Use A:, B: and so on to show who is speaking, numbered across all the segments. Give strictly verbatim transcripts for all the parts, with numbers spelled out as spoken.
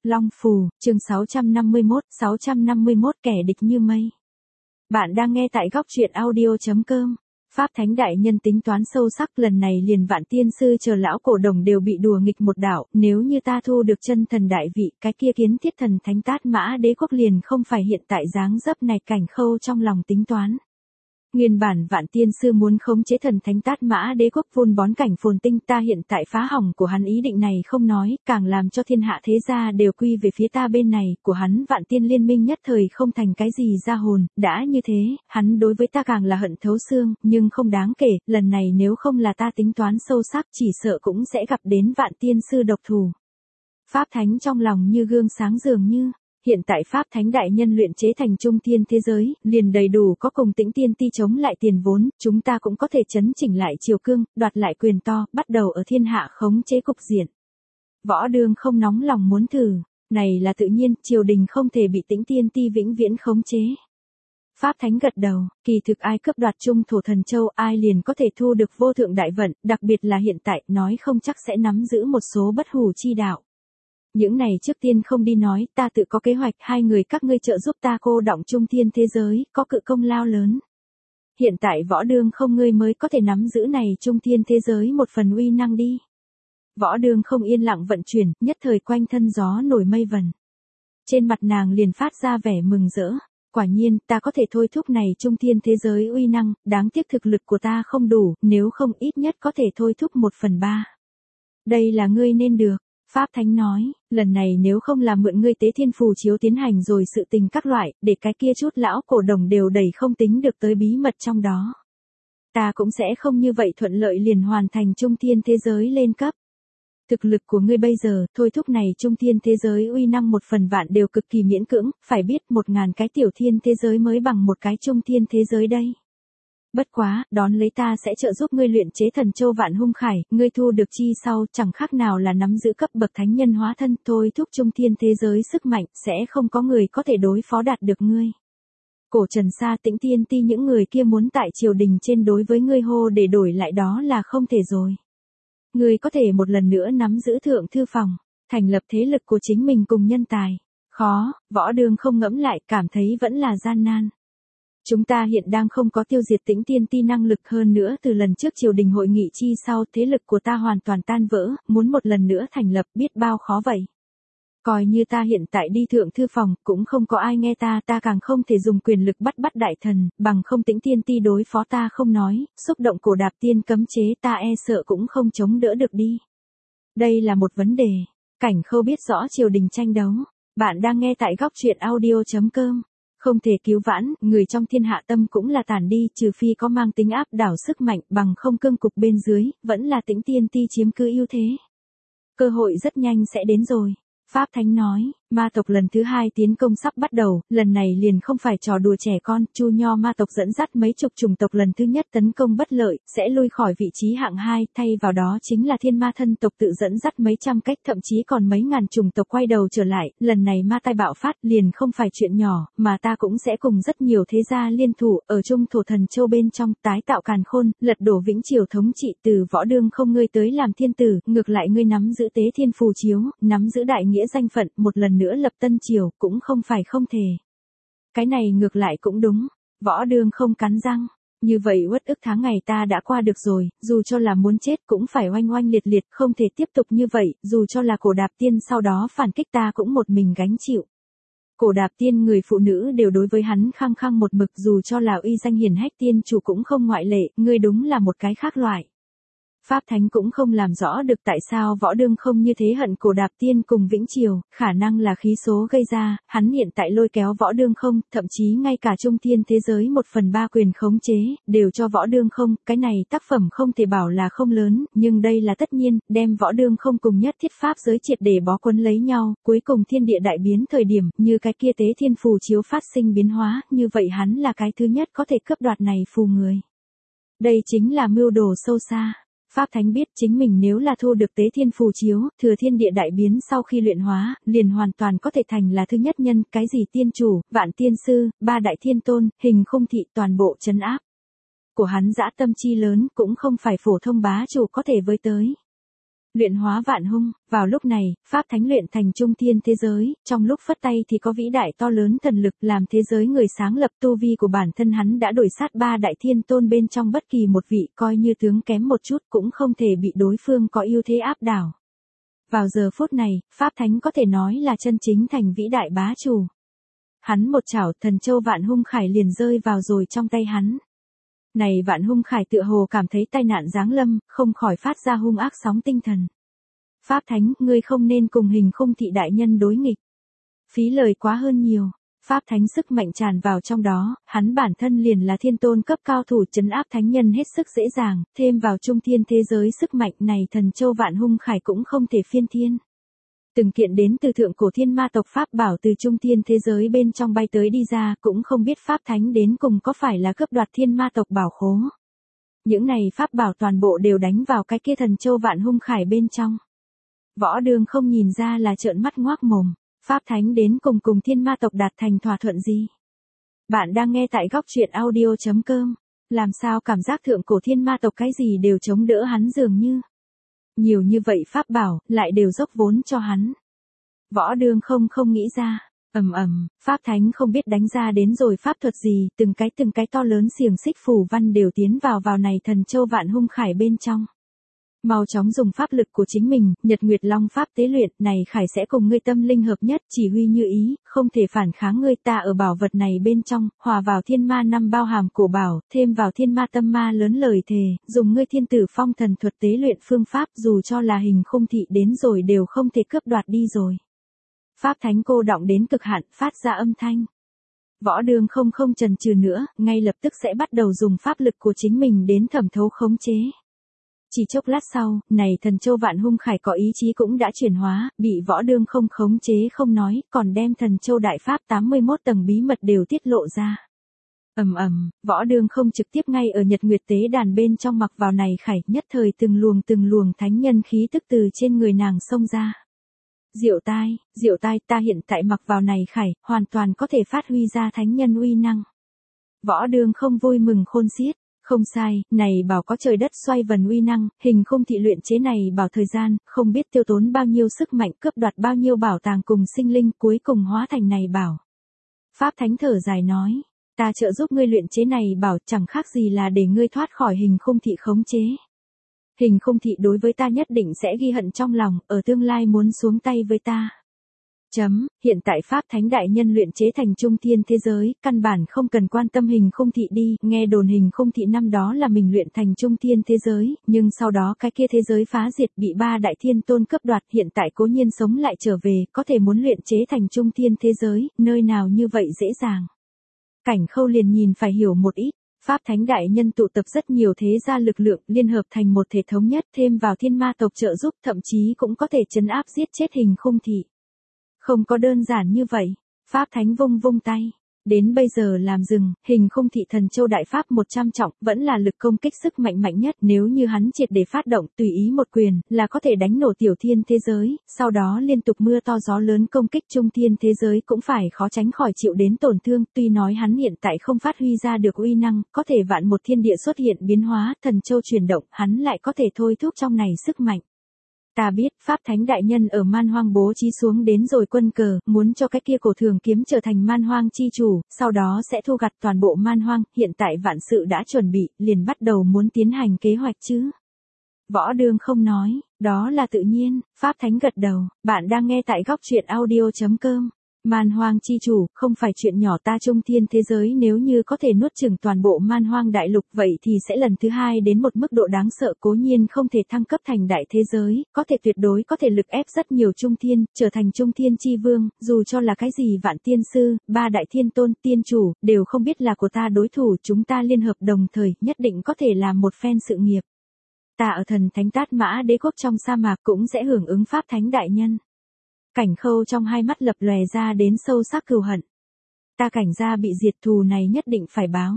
A: Long Phù, chương sáu trăm năm mươi mốt, sáu trăm năm mươi mốt kẻ địch như mây. Bạn đang nghe tại góc truyện audio chấm com. Pháp Thánh Đại Nhân tính toán sâu sắc, lần này liền Vạn Tiên Sư chờ lão cổ đồng đều bị đùa nghịch một đảo, nếu như ta thu được chân thần đại vị, cái kia Kiến Thiết Thần Thánh Tát Mã Đế quốc liền không phải hiện tại dáng dấp này. Cảnh Khâu trong lòng tính toán. Nguyên bản Vạn Tiên Sư muốn khống chế Thần Thánh Tát Mã Đế quốc vun bón cảnh phồn tinh, ta hiện tại phá hỏng của hắn ý định này không nói, càng làm cho thiên hạ thế gia đều quy về phía ta bên này, của hắn Vạn Tiên liên minh nhất thời không thành cái gì ra hồn, đã như thế, hắn đối với ta càng là hận thấu xương, nhưng không đáng kể, lần này nếu không là ta tính toán sâu sắc chỉ sợ cũng sẽ gặp đến Vạn Tiên Sư độc thủ. Pháp Thánh trong lòng như gương sáng dường như. Hiện tại Pháp Thánh Đại Nhân luyện chế thành trung thiên thế giới, liền đầy đủ có cùng Tĩnh Tiên Ti chống lại tiền vốn, chúng ta cũng có thể chấn chỉnh lại triều cương, đoạt lại quyền to, bắt đầu ở thiên hạ khống chế cục diện. Võ Đương không nóng lòng muốn thử, này là tự nhiên, triều đình không thể bị Tĩnh Tiên Ti vĩnh viễn khống chế. Pháp Thánh gật đầu, kỳ thực ai cướp đoạt trung thổ thần châu, ai liền có thể thu được vô thượng đại vận, đặc biệt là hiện tại, nói không chắc sẽ nắm giữ một số bất hủ chi đạo. Những này trước tiên không đi nói, ta tự có kế hoạch, hai người các ngươi trợ giúp ta cô đọng trung thiên thế giới, có cự công lao lớn. Hiện tại Võ Đương không ngươi mới có thể nắm giữ này trung thiên thế giới một phần uy năng đi. Võ Đương không yên lặng vận chuyển, nhất thời quanh thân gió nổi mây vần. Trên mặt nàng liền phát ra vẻ mừng rỡ. Quả nhiên, ta có thể thôi thúc này trung thiên thế giới uy năng, đáng tiếc thực lực của ta không đủ, nếu không ít nhất có thể thôi thúc một phần ba. Đây là ngươi nên được. Pháp Thánh nói, lần này nếu không là mượn ngươi tế thiên phù chiếu tiến hành rồi sự tình các loại, để cái kia chút lão cổ đồng đều đẩy không tính được tới bí mật trong đó. Ta cũng sẽ không như vậy thuận lợi liền hoàn thành trung thiên thế giới lên cấp. Thực lực của ngươi bây giờ, thôi thúc này trung thiên thế giới uy năng một phần vạn đều cực kỳ miễn cưỡng, phải biết một ngàn cái tiểu thiên thế giới mới bằng một cái trung thiên thế giới đây. Bất quá, đón lấy ta sẽ trợ giúp ngươi luyện chế thần châu vạn hung khải, ngươi thu được chi sau chẳng khác nào là nắm giữ cấp bậc thánh nhân hóa thân, thôi thúc trung thiên thế giới sức mạnh, sẽ không có người có thể đối phó đạt được ngươi. Cổ Trần Sa Tĩnh Tiên Ti những người kia muốn tại triều đình trên đối với ngươi hô để đổi lại đó là không thể rồi. Ngươi có thể một lần nữa nắm giữ thượng thư phòng, thành lập thế lực của chính mình cùng nhân tài. Khó, Võ Đương không ngẫm lại, cảm thấy vẫn là gian nan. Chúng ta hiện đang không có tiêu diệt Tĩnh Tiên Ti năng lực, hơn nữa từ lần trước triều đình hội nghị chi sau thế lực của ta hoàn toàn tan vỡ, muốn một lần nữa thành lập biết bao khó vậy. Coi như ta hiện tại đi thượng thư phòng, cũng không có ai nghe ta, ta càng không thể dùng quyền lực bắt bắt đại thần, bằng không Tĩnh Tiên Ti đối phó ta không nói, xúc động cổ đạp tiên cấm chế ta e sợ cũng không chống đỡ được đi. Đây là một vấn đề. Cảnh Khâu biết rõ triều đình tranh đấu. Bạn đang nghe tại góc truyện audio chấm com. Không thể cứu vãn, người trong thiên hạ tâm cũng là tàn đi, trừ phi có mang tính áp đảo sức mạnh, bằng không cương cục bên dưới, vẫn là Tĩnh Tiên Ti chiếm cứ ưu thế. Cơ hội rất nhanh sẽ đến rồi. Pháp Thánh nói, ma tộc lần thứ hai tiến công sắp bắt đầu, lần này liền không phải trò đùa trẻ con, Chu Nho ma tộc dẫn dắt mấy chục chủng tộc lần thứ nhất tấn công bất lợi, sẽ lui khỏi vị trí hạng hai, thay vào đó chính là thiên ma thân tộc tự dẫn dắt mấy trăm cách thậm chí còn mấy ngàn chủng tộc quay đầu trở lại, lần này ma tai bạo phát liền không phải chuyện nhỏ, mà ta cũng sẽ cùng rất nhiều thế gia liên thủ, ở trung thổ thần châu bên trong, tái tạo càn khôn, lật đổ vĩnh triều thống trị từ Võ Đương không ngươi tới làm thiên tử, ngược lại ngươi nắm giữ tế thiên phù chiếu, nắm giữ đại nghĩa danh phận, một lần nữa lập tân triều, cũng không phải không thể. Cái này ngược lại cũng đúng. Võ Đương không cắn răng. Như vậy uất ức tháng ngày ta đã qua được rồi, dù cho là muốn chết cũng phải oanh oanh liệt liệt, không thể tiếp tục như vậy, dù cho là cổ đạp tiên sau đó phản kích ta cũng một mình gánh chịu. Cổ đạp tiên người phụ nữ đều đối với hắn khăng khăng một mực, dù cho là uy danh hiển hách tiên chủ cũng không ngoại lệ, ngươi đúng là một cái khác loại. Pháp Thánh cũng không làm rõ được tại sao Võ Đương không như thế hận cổ đạp tiên cùng vĩnh triều, khả năng là khí số gây ra, hắn hiện tại lôi kéo Võ Đương không, thậm chí ngay cả trung thiên thế giới một phần ba quyền khống chế, đều cho Võ Đương không, cái này tác phẩm không thể bảo là không lớn, nhưng đây là tất nhiên, đem Võ Đương không cùng nhất thiết pháp giới triệt để bó quấn lấy nhau, cuối cùng thiên địa đại biến thời điểm, như cái kia tế thiên phù chiếu phát sinh biến hóa, như vậy hắn là cái thứ nhất có thể cướp đoạt này phù người. Đây chính là mưu đồ sâu xa. Pháp Thánh biết chính mình nếu là thu được tế thiên phù chiếu, thừa thiên địa đại biến sau khi luyện hóa, liền hoàn toàn có thể thành là thứ nhất nhân, cái gì tiên chủ, vạn tiên sư, ba đại thiên tôn, hình khung thị toàn bộ trấn áp. Của hắn dã tâm chi lớn cũng không phải phổ thông bá chủ có thể với tới. Luyện hóa vạn hung, vào lúc này, Pháp Thánh luyện thành trung thiên thế giới, trong lúc phất tay thì có vĩ đại to lớn thần lực làm thế giới người sáng lập tu vi của bản thân hắn đã đổi sát ba đại thiên tôn bên trong bất kỳ một vị coi như tướng kém một chút cũng không thể bị đối phương có ưu thế áp đảo. Vào giờ phút này, Pháp Thánh có thể nói là chân chính thành vĩ đại bá chủ. Hắn một chảo thần châu vạn hung khải liền rơi vào rồi trong tay hắn. Này vạn hung khải tựa hồ cảm thấy tai nạn giáng lâm, không khỏi phát ra hung ác sóng tinh thần. Pháp Thánh, ngươi không nên cùng Hình Khung Thị đại nhân đối nghịch. Phí lời quá hơn nhiều. Pháp Thánh sức mạnh tràn vào trong đó, hắn bản thân liền là thiên tôn cấp cao thủ trấn áp thánh nhân hết sức dễ dàng, thêm vào trung thiên thế giới sức mạnh này thần châu vạn hung khải cũng không thể phiên thiên. Từng kiện đến từ thượng cổ thiên ma tộc Pháp bảo từ trung thiên thế giới bên trong bay tới đi ra cũng không biết Pháp Thánh đến cùng có phải là cướp đoạt thiên ma tộc bảo khố. Những này Pháp bảo toàn bộ đều đánh vào cái kia thần châu vạn hung khải bên trong. Võ Đường không nhìn ra là trợn mắt ngoác mồm, Pháp Thánh đến cùng cùng thiên ma tộc đạt thành thỏa thuận gì? Bạn đang nghe tại góc truyện audio chấm com, làm sao cảm giác thượng cổ thiên ma tộc cái gì đều chống đỡ hắn dường như. Nhiều như vậy Pháp bảo, lại đều dốc vốn cho hắn. Võ Đường không không nghĩ ra, ầm ầm, Pháp Thánh không biết đánh ra đến rồi pháp thuật gì, từng cái từng cái to lớn xiềng xích phù văn đều tiến vào vào này thần châu vạn hung khải bên trong. Mau chóng dùng pháp lực của chính mình, Nhật Nguyệt Long pháp tế luyện, này khải sẽ cùng ngươi tâm linh hợp nhất, chỉ huy như ý, không thể phản kháng ngươi, ta ở bảo vật này bên trong, hòa vào thiên ma năm bao hàm cổ bảo, thêm vào thiên ma tâm ma lớn lời thề, dùng ngươi thiên tử phong thần thuật tế luyện phương pháp, dù cho là Hình Khung Thị đến rồi đều không thể cướp đoạt đi rồi. Pháp Thánh cô động đến cực hạn, phát ra âm thanh. Võ Đường không không chần chừ nữa, ngay lập tức sẽ bắt đầu dùng pháp lực của chính mình đến thẩm thấu khống chế. Chỉ chốc lát sau, này thần châu vạn hung khải có ý chí cũng đã chuyển hóa, bị Võ Đường không khống chế không nói, còn đem thần châu đại pháp tám mươi mốt tầng bí mật đều tiết lộ ra. Ầm ầm, Võ Đường không trực tiếp ngay ở Nhật Nguyệt tế đàn bên trong mặc vào này khải, nhất thời từng luồng từng luồng thánh nhân khí tức từ trên người nàng xông ra. Diệu tai, diệu tai, ta hiện tại mặc vào này khải, hoàn toàn có thể phát huy ra thánh nhân uy năng. Võ Đường không vui mừng khôn xiết. Không sai, này bảo có trời đất xoay vần uy năng, Hình Khung Thị luyện chế này bảo thời gian, không biết tiêu tốn bao nhiêu sức mạnh cướp đoạt bao nhiêu bảo tàng cùng sinh linh cuối cùng hóa thành này bảo. Pháp Thánh thở dài nói, ta trợ giúp ngươi luyện chế này bảo chẳng khác gì là để ngươi thoát khỏi Hình Khung Thị khống chế. Hình Khung Thị đối với ta nhất định sẽ ghi hận trong lòng, ở tương lai muốn xuống tay với ta. Chấm, hiện tại Pháp Thánh đại nhân luyện chế thành trung thiên thế giới, căn bản không cần quan tâm Hình Khung Thị đi, nghe đồn Hình Khung Thị năm đó là mình luyện thành trung thiên thế giới, nhưng sau đó cái kia thế giới phá diệt bị ba đại thiên tôn cướp đoạt, hiện tại cố nhiên sống lại trở về, có thể muốn luyện chế thành trung thiên thế giới, nơi nào như vậy dễ dàng. Cảnh Khâu liền nhìn phải hiểu một ít. Pháp Thánh đại nhân tụ tập rất nhiều thế gia lực lượng, liên hợp thành một thể thống nhất, thêm vào thiên ma tộc trợ giúp, thậm chí cũng có thể trấn áp giết chết Hình Khung Thị. Không có đơn giản như vậy, Pháp Thánh vung vung tay, đến bây giờ làm dừng, Hình Khung Thị thần châu đại pháp một trăm trọng, vẫn là lực công kích sức mạnh mạnh nhất, nếu như hắn triệt để phát động, tùy ý một quyền, là có thể đánh nổ tiểu thiên thế giới, sau đó liên tục mưa to gió lớn công kích trung thiên thế giới cũng phải khó tránh khỏi chịu đến tổn thương, tuy nói hắn hiện tại không phát huy ra được uy năng, có thể vạn một thiên địa xuất hiện biến hóa, thần châu chuyển động, hắn lại có thể thôi thúc trong này sức mạnh. Ta biết, Pháp Thánh đại nhân ở man hoang bố trí xuống đến rồi quân cờ, muốn cho cái kia cổ thường kiếm trở thành man hoang chi chủ, sau đó sẽ thu gặt toàn bộ man hoang, hiện tại vạn sự đã chuẩn bị, liền bắt đầu muốn tiến hành kế hoạch chứ. Võ Đường không nói, đó là tự nhiên, Pháp Thánh gật đầu, bạn đang nghe tại góc truyện audio chấm com. Man hoang chi chủ, không phải chuyện nhỏ, ta trung thiên thế giới nếu như có thể nuốt chửng toàn bộ man hoang đại lục vậy thì sẽ lần thứ hai đến một mức độ đáng sợ, cố nhiên không thể thăng cấp thành đại thế giới, có thể tuyệt đối có thể lực ép rất nhiều trung thiên, trở thành trung thiên chi vương, dù cho là cái gì vạn tiên sư, ba đại thiên tôn, tiên chủ, đều không biết là của ta đối thủ, chúng ta liên hợp đồng thời, nhất định có thể làm một phen sự nghiệp. Ta ở thần thánh Tát Mã đế quốc trong sa mạc cũng sẽ hưởng ứng Pháp Thánh đại nhân. Cảnh Khâu trong hai mắt lập lòe ra đến sâu sắc cừu hận. Ta Cảnh gia bị diệt, thù này nhất định phải báo.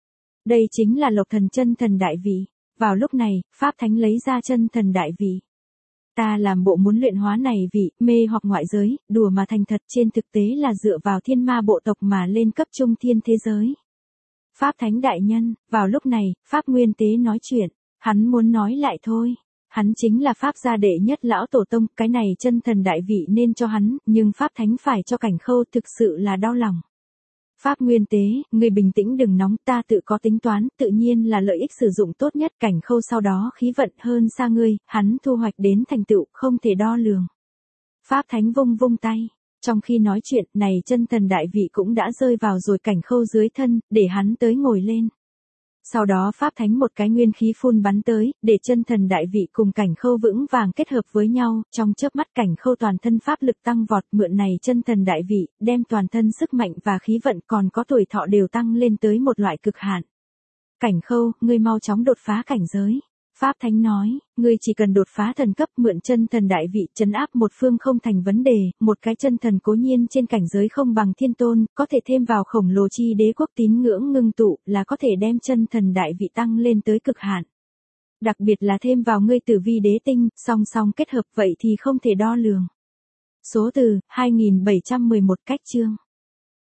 A: Đây chính là Lộc Thần chân thần đại vị. Vào lúc này, Pháp Thánh lấy ra chân thần đại vị. Ta làm bộ muốn luyện hóa này vị, mê hoặc ngoại giới, đùa mà thành thật, trên thực tế là dựa vào thiên ma bộ tộc mà lên cấp trung thiên thế giới. Pháp Thánh đại nhân, vào lúc này, Pháp Nguyên Tế nói chuyện, hắn muốn nói lại thôi. Hắn chính là Pháp gia đệ nhất lão tổ tông, cái này chân thần đại vị nên cho hắn, nhưng Pháp thánh phải cho Cảnh Khâu, thực sự là đau lòng. Pháp Nguyên Tế, ngươi bình tĩnh đừng nóng, ta tự có tính toán, tự nhiên là lợi ích sử dụng tốt nhất. Cảnh Khâu sau đó khí vận hơn xa ngươi, hắn thu hoạch đến thành tựu không thể đo lường. Pháp thánh vung vung tay. Trong khi nói chuyện này chân thần đại vị cũng đã rơi vào rồi Cảnh Khâu dưới thân, để hắn tới ngồi lên. Sau đó Pháp thánh một cái nguyên khí phun bắn tới, để chân thần đại vị cùng Cảnh Khâu vững vàng kết hợp với nhau, trong chớp mắt Cảnh Khâu toàn thân pháp lực tăng vọt, mượn này chân thần đại vị, đem toàn thân sức mạnh và khí vận còn có tuổi thọ đều tăng lên tới một loại cực hạn. Cảnh Khâu, ngươi mau chóng đột phá cảnh giới. Pháp thánh nói, ngươi chỉ cần đột phá thần cấp, mượn chân thần đại vị trấn áp một phương không thành vấn đề, một cái chân thần cố nhiên trên cảnh giới không bằng thiên tôn, có thể thêm vào khổng lồ chi đế quốc tín ngưỡng ngưng tụ, là có thể đem chân thần đại vị tăng lên tới cực hạn. Đặc biệt là thêm vào ngươi tử vi đế tinh, song song kết hợp vậy thì không thể đo lường. Số từ, hai nghìn bảy trăm mười một cách chương.